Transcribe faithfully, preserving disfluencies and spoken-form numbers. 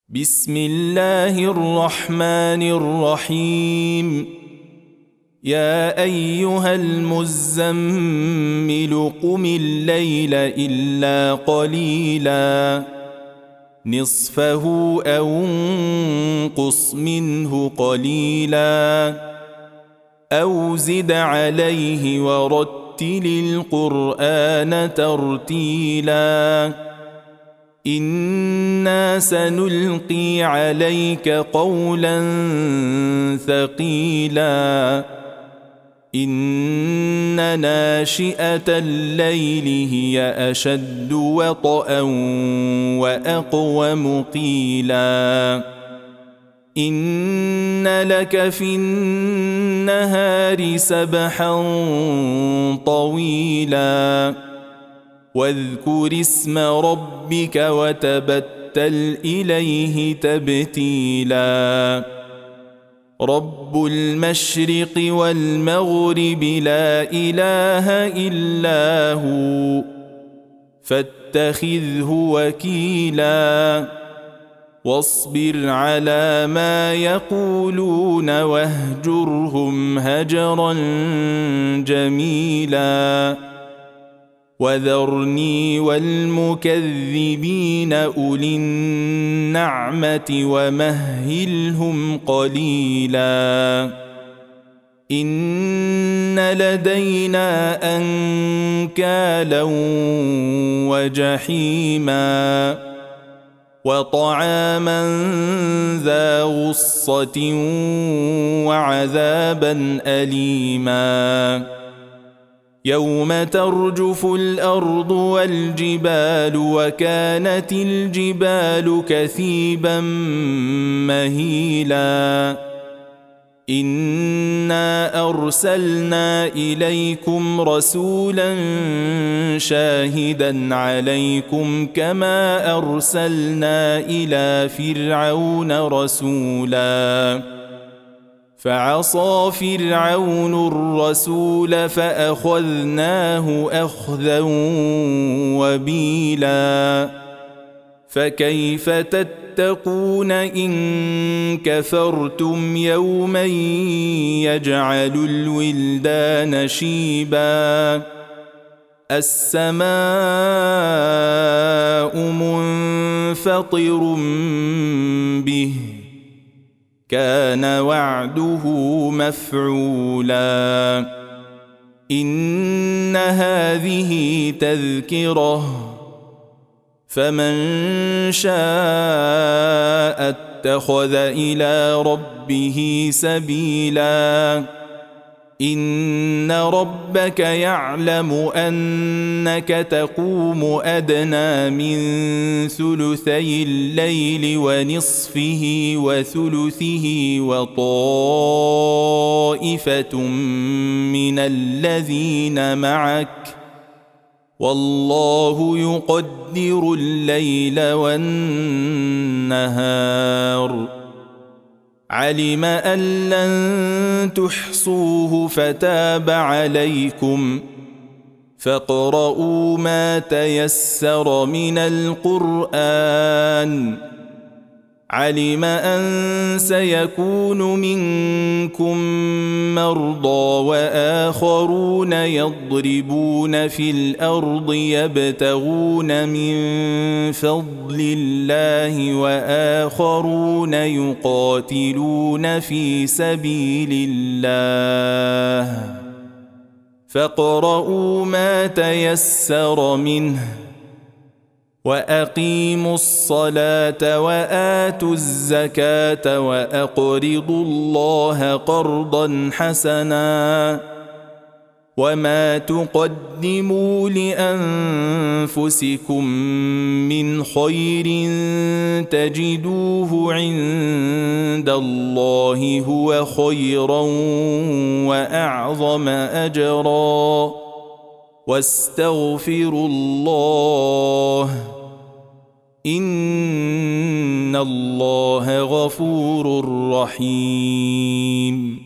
بسم الله الرحمن الرحيم يا أيها المزمل قم الليل إلا قليلا نصفه أو انقص منه قليلا أو زد عليه ورتل القرآن ترتيلا إنا سنلقي عليك قولا ثقيلا إن ناشئة الليل هي أشد وطئا وأقوم قيلا إن لك في النهار سبحا طويلا واذكر اسم ربك وتبتل إليه تبتيلا رب المشرق والمغرب لا إله إلا هو فاتخذه وكيلا واصبر على ما يقولون واهجرهم هجرا جميلا وذرني والمكذبين أولي النعمة ومهلهم قليلا إن لدينا أنكالا وجحيما وطعاما ذا غصة وعذابا أليما يوم ترجف الأرض والجبال وكانت الجبال كثيبا مهيلا إنا أرسلنا إليكم رسولا شاهدا عليكم كما أرسلنا إلى فرعون رسولا فعصى فرعون الرسول فأخذناه أخذا وبيلا فكيف تتقون إن كفرتم يوما يجعل الولدان شيبا السماء منفطر به كان وعده مفعولا إن هذه تذكرة فمن شاء اتخذ إلى ربه سبيلا إن ربك يعلم أنك تقوم أدنى من ثلثي الليل ونصفه وثلثه وطائفة من الذين معك والله يقدر الليل والنهار علم أن لن تحصوه فتاب عليكم فاقرؤوا ما تيسر من القرآن علم أن سيكون منكم مرضى وآخرون يضربون في الأرض يبتغون من فضل الله وآخرون يقاتلون في سبيل الله فاقرؤوا ما تيسر منه وأقيموا الصلاة وآتوا الزكاة وأقرضوا الله قرضا حسنا وما تقدموا لأنفسكم من خير تجدوه عند الله هو خيرا وأعظم أجرا واستغفروا الله إن الله غفور رحيم.